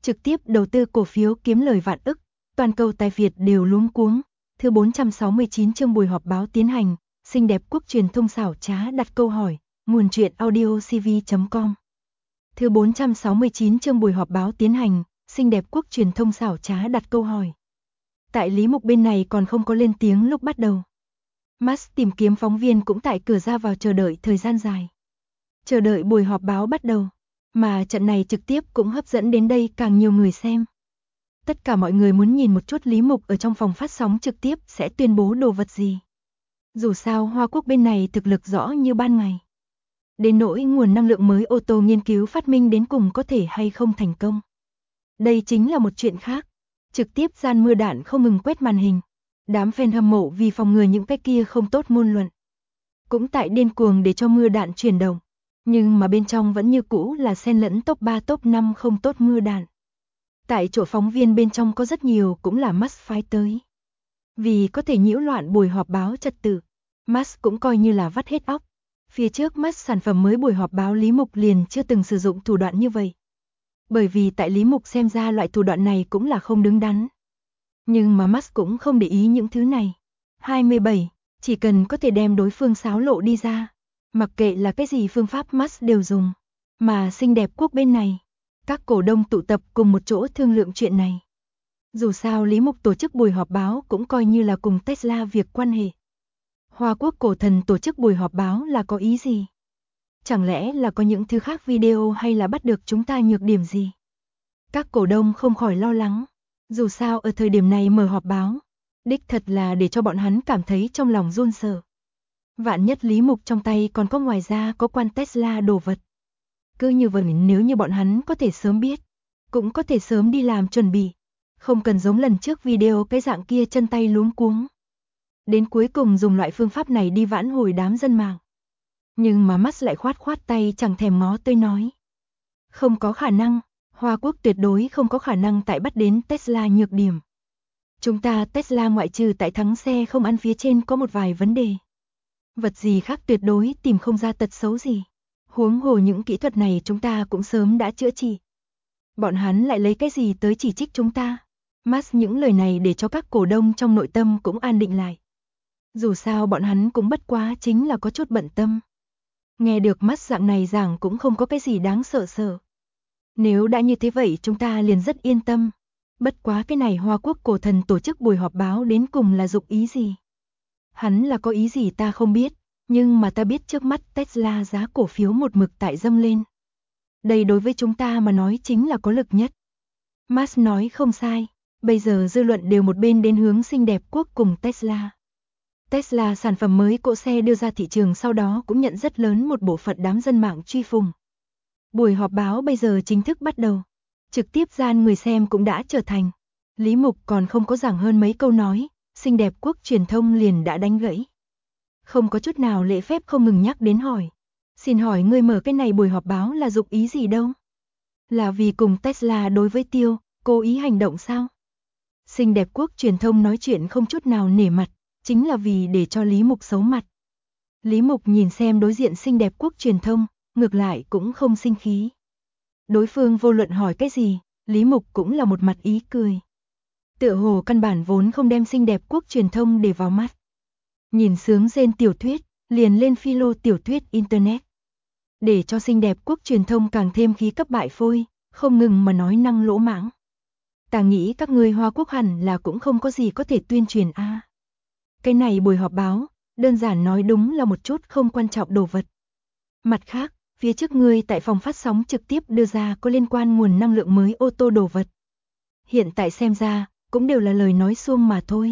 trực tiếp đầu tư cổ phiếu kiếm lời vạn ức, toàn cầu tài Việt đều luống cuống. Thứ 469 chương buổi họp báo tiến hành, xinh đẹp quốc truyền thông xảo trá đặt câu hỏi, nguồn truyện audio cv.com. Thứ 469 chương buổi họp báo tiến hành, xinh đẹp quốc truyền thông xảo trá đặt câu hỏi. Tại Lý Mục bên này còn không có lên tiếng lúc bắt đầu. Musk tìm kiếm phóng viên cũng tại cửa ra vào chờ đợi thời gian dài. Chờ đợi buổi họp báo bắt đầu, mà trận này trực tiếp cũng hấp dẫn đến đây càng nhiều người xem. Tất cả mọi người muốn nhìn một chút Lý Mục ở trong phòng phát sóng trực tiếp sẽ tuyên bố đồ vật gì. Dù sao Hoa Quốc bên này thực lực rõ như ban ngày. Đến nỗi nguồn năng lượng mới ô tô nghiên cứu phát minh đến cùng có thể hay không thành công. Đây chính là một chuyện khác. Trực tiếp gian mưa đạn không ngừng quét màn hình. Đám fan hâm mộ vì phòng ngừa những cái kia không tốt ngôn luận. Cũng tại điên cuồng để cho mưa đạn chuyển động. Nhưng mà bên trong vẫn như cũ là xen lẫn top 3 top 5 không tốt mưa đạn. Tại chỗ phóng viên bên trong có rất nhiều cũng là Musk phái tới. Vì có thể nhiễu loạn buổi họp báo trật tự, Musk cũng coi như là vắt hết óc. Phía trước Musk sản phẩm mới buổi họp báo Lý Mục liền chưa từng sử dụng thủ đoạn như vậy. Bởi vì tại Lý Mục xem ra loại thủ đoạn này cũng là không đứng đắn. Nhưng mà Musk cũng không để ý những thứ này. 27. Chỉ cần có thể đem đối phương xáo lộ đi ra. Mặc kệ là cái gì phương pháp Musk đều dùng. Mà xinh đẹp quốc bên này. Các cổ đông tụ tập cùng một chỗ thương lượng chuyện này. Dù sao Lý Mục tổ chức buổi họp báo cũng coi như là cùng Tesla việc quan hệ. Hoa Quốc cổ thần tổ chức buổi họp báo là có ý gì? Chẳng lẽ là có những thứ khác video hay là bắt được chúng ta nhược điểm gì? Các cổ đông không khỏi lo lắng. Dù sao ở thời điểm này mở họp báo, đích thật là để cho bọn hắn cảm thấy trong lòng run sợ. Vạn nhất Lý Mục trong tay còn có ngoài ra có quan Tesla đồ vật. Cứ như vậy nếu như bọn hắn có thể sớm biết, cũng có thể sớm đi làm chuẩn bị. Không cần giống lần trước video cái dạng kia chân tay luống cuống. Đến cuối cùng dùng loại phương pháp này đi vãn hồi đám dân mạng. Nhưng mà Musk lại khoát tay chẳng thèm ngó tới nói. Không có khả năng, Hoa Quốc tuyệt đối không có khả năng tại bắt đến Tesla nhược điểm. Chúng ta Tesla ngoại trừ tại thắng xe không ăn phía trên có một vài vấn đề. Vật gì khác tuyệt đối tìm không ra tật xấu gì. Huống hồ những kỹ thuật này chúng ta cũng sớm đã chữa trị. Bọn hắn lại lấy cái gì tới chỉ trích chúng ta. Musk những lời này để cho các cổ đông trong nội tâm cũng an định lại. Dù sao bọn hắn cũng bất quá chính là có chút bận tâm. Nghe được Musk dạng này giảng cũng không có cái gì đáng sợ. Nếu đã như thế vậy chúng ta liền rất yên tâm. Bất quá cái này Hoa Quốc cổ thần tổ chức buổi họp báo đến cùng là dụng ý gì? Hắn là có ý gì ta không biết, nhưng mà ta biết trước mắt Tesla giá cổ phiếu một mực tại dâng lên. Đây đối với chúng ta mà nói chính là có lực nhất. Musk nói không sai, bây giờ dư luận đều một bên đến hướng xinh đẹp quốc cùng Tesla. Tesla sản phẩm mới cỗ xe đưa ra thị trường sau đó cũng nhận rất lớn một bộ phận đám dân mạng truy phùng. Buổi họp báo bây giờ chính thức bắt đầu. Trực tiếp gian người xem cũng đã trở thành. Lý Mục còn không có giảng hơn mấy câu nói, xinh đẹp quốc truyền thông liền đã đánh gãy. Không có chút nào lễ phép không ngừng nhắc đến hỏi. Xin hỏi người mở cái này buổi họp báo là dụng ý gì đâu? Là vì cùng Tesla đối với tiêu, cố ý hành động sao? Xinh đẹp quốc truyền thông nói chuyện không chút nào nể mặt, chính là vì để cho Lý Mục xấu mặt. Lý Mục nhìn xem đối diện xinh đẹp quốc truyền thông, ngược lại cũng không sinh khí. Đối phương vô luận hỏi cái gì, Lý Mục cũng là một mặt ý cười. Tựa hồ căn bản vốn không đem xinh đẹp quốc truyền thông để vào mắt. Nhìn sướng rên tiểu thuyết, liền lên philo tiểu thuyết internet. Để cho xinh đẹp quốc truyền thông càng thêm khí cấp bại phôi, không ngừng mà nói năng lỗ mãng. Ta nghĩ các ngươi Hoa Quốc hẳn là cũng không có gì có thể tuyên truyền a. Cái này buổi họp báo, đơn giản nói đúng là một chút không quan trọng đồ vật. Mặt khác, phía trước ngươi tại phòng phát sóng trực tiếp đưa ra có liên quan nguồn năng lượng mới ô tô đồ vật. Hiện tại xem ra, cũng đều là lời nói suông mà thôi.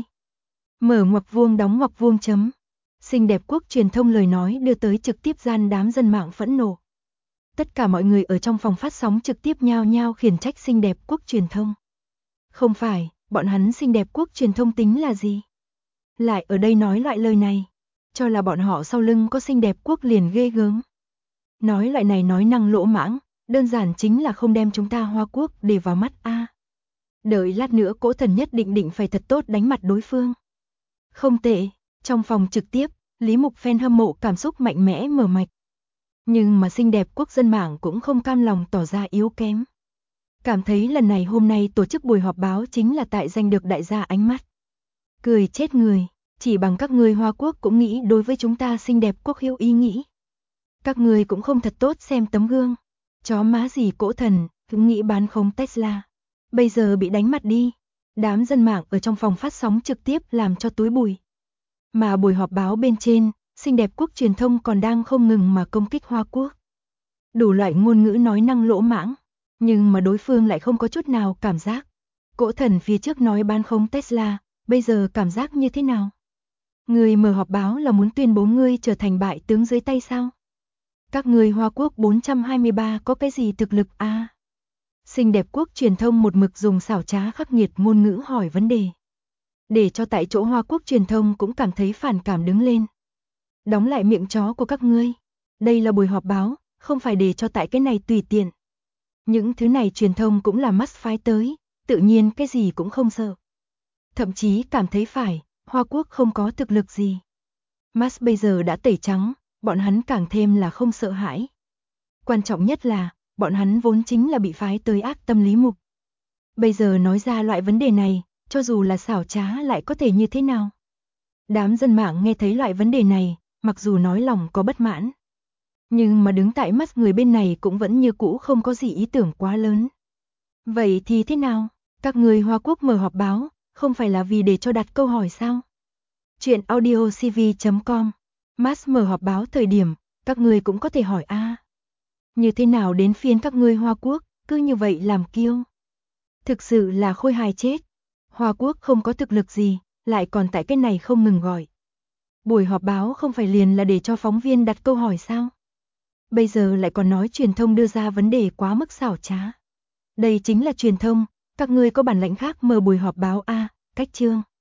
Mở ngoặc vuông đóng ngoặc vuông chấm. Xinh đẹp quốc truyền thông lời nói đưa tới trực tiếp gian đám dân mạng phẫn nộ. Tất cả mọi người ở trong phòng phát sóng trực tiếp nhao nhao khiển trách xinh đẹp quốc truyền thông. Không phải, bọn hắn xinh đẹp quốc truyền thông tính là gì? Lại ở đây nói loại lời này, cho là bọn họ sau lưng có xinh đẹp quốc liền ghê gớm. Nói loại này nói năng lỗ mãng, đơn giản chính là không đem chúng ta Hoa Quốc để vào mắt a. Đợi lát nữa cỗ thần nhất định phải thật tốt đánh mặt đối phương. Không tệ, trong phòng trực tiếp, Lý Mục fan hâm mộ cảm xúc mạnh mẽ mở mạch. Nhưng mà xinh đẹp quốc dân mạng cũng không cam lòng tỏ ra yếu kém. Cảm thấy lần này hôm nay tổ chức buổi họp báo chính là tại giành được đại gia ánh mắt. Cười chết người, chỉ bằng các ngươi Hoa Quốc cũng nghĩ đối với chúng ta xinh đẹp quốc hữu ý nghĩ. Các ngươi cũng không thật tốt xem tấm gương. Chó má gì cỗ thần, cũng nghĩ bán khống Tesla. Bây giờ bị đánh mặt đi. Đám dân mạng ở trong phòng phát sóng trực tiếp làm cho túi bụi. Mà buổi họp báo bên trên, xinh đẹp quốc truyền thông còn đang không ngừng mà công kích Hoa Quốc. Đủ loại ngôn ngữ nói năng lỗ mãng, nhưng mà đối phương lại không có chút nào cảm giác. Cỗ thần phía trước nói bán khống Tesla, bây giờ cảm giác như thế nào? Người mở họp báo là muốn tuyên bố ngươi trở thành bại tướng dưới tay sao? Các người Hoa Quốc 423 có cái gì thực lực à? Xinh đẹp quốc truyền thông một mực dùng xảo trá khắc nghiệt ngôn ngữ hỏi vấn đề. Để cho tại chỗ Hoa Quốc truyền thông cũng cảm thấy phản cảm đứng lên. Đóng lại miệng chó của các ngươi. Đây là buổi họp báo, không phải để cho tại cái này tùy tiện. Những thứ này truyền thông cũng là mắt phái tới, tự nhiên cái gì cũng không sợ. Thậm chí cảm thấy phải, Hoa Quốc không có thực lực gì. Mas bây giờ đã tẩy trắng, bọn hắn càng thêm là không sợ hãi. Quan trọng nhất là, bọn hắn vốn chính là bị phái tới ác tâm lý mục. Bây giờ nói ra loại vấn đề này, cho dù là xảo trá lại có thể như thế nào? Đám dân mạng nghe thấy loại vấn đề này, mặc dù nói lòng có bất mãn. Nhưng mà đứng tại mắt người bên này cũng vẫn như cũ không có gì ý tưởng quá lớn. Vậy thì thế nào? Các người Hoa Quốc mở họp báo, không phải là vì để cho đặt câu hỏi sao? Chuyện audiocv.com. Mas mở họp báo thời điểm, các người cũng có thể hỏi như thế nào đến phiên các ngươi Hoa Quốc, cứ như vậy làm kiêu. Thực sự là khôi hài chết. Hoa Quốc không có thực lực gì, lại còn tại cái này không ngừng gọi. Buổi họp báo không phải liền là để cho phóng viên đặt câu hỏi sao? Bây giờ lại còn nói truyền thông đưa ra vấn đề quá mức xảo trá. Đây chính là truyền thông, các ngươi có bản lãnh khác mở buổi họp báo cách chương.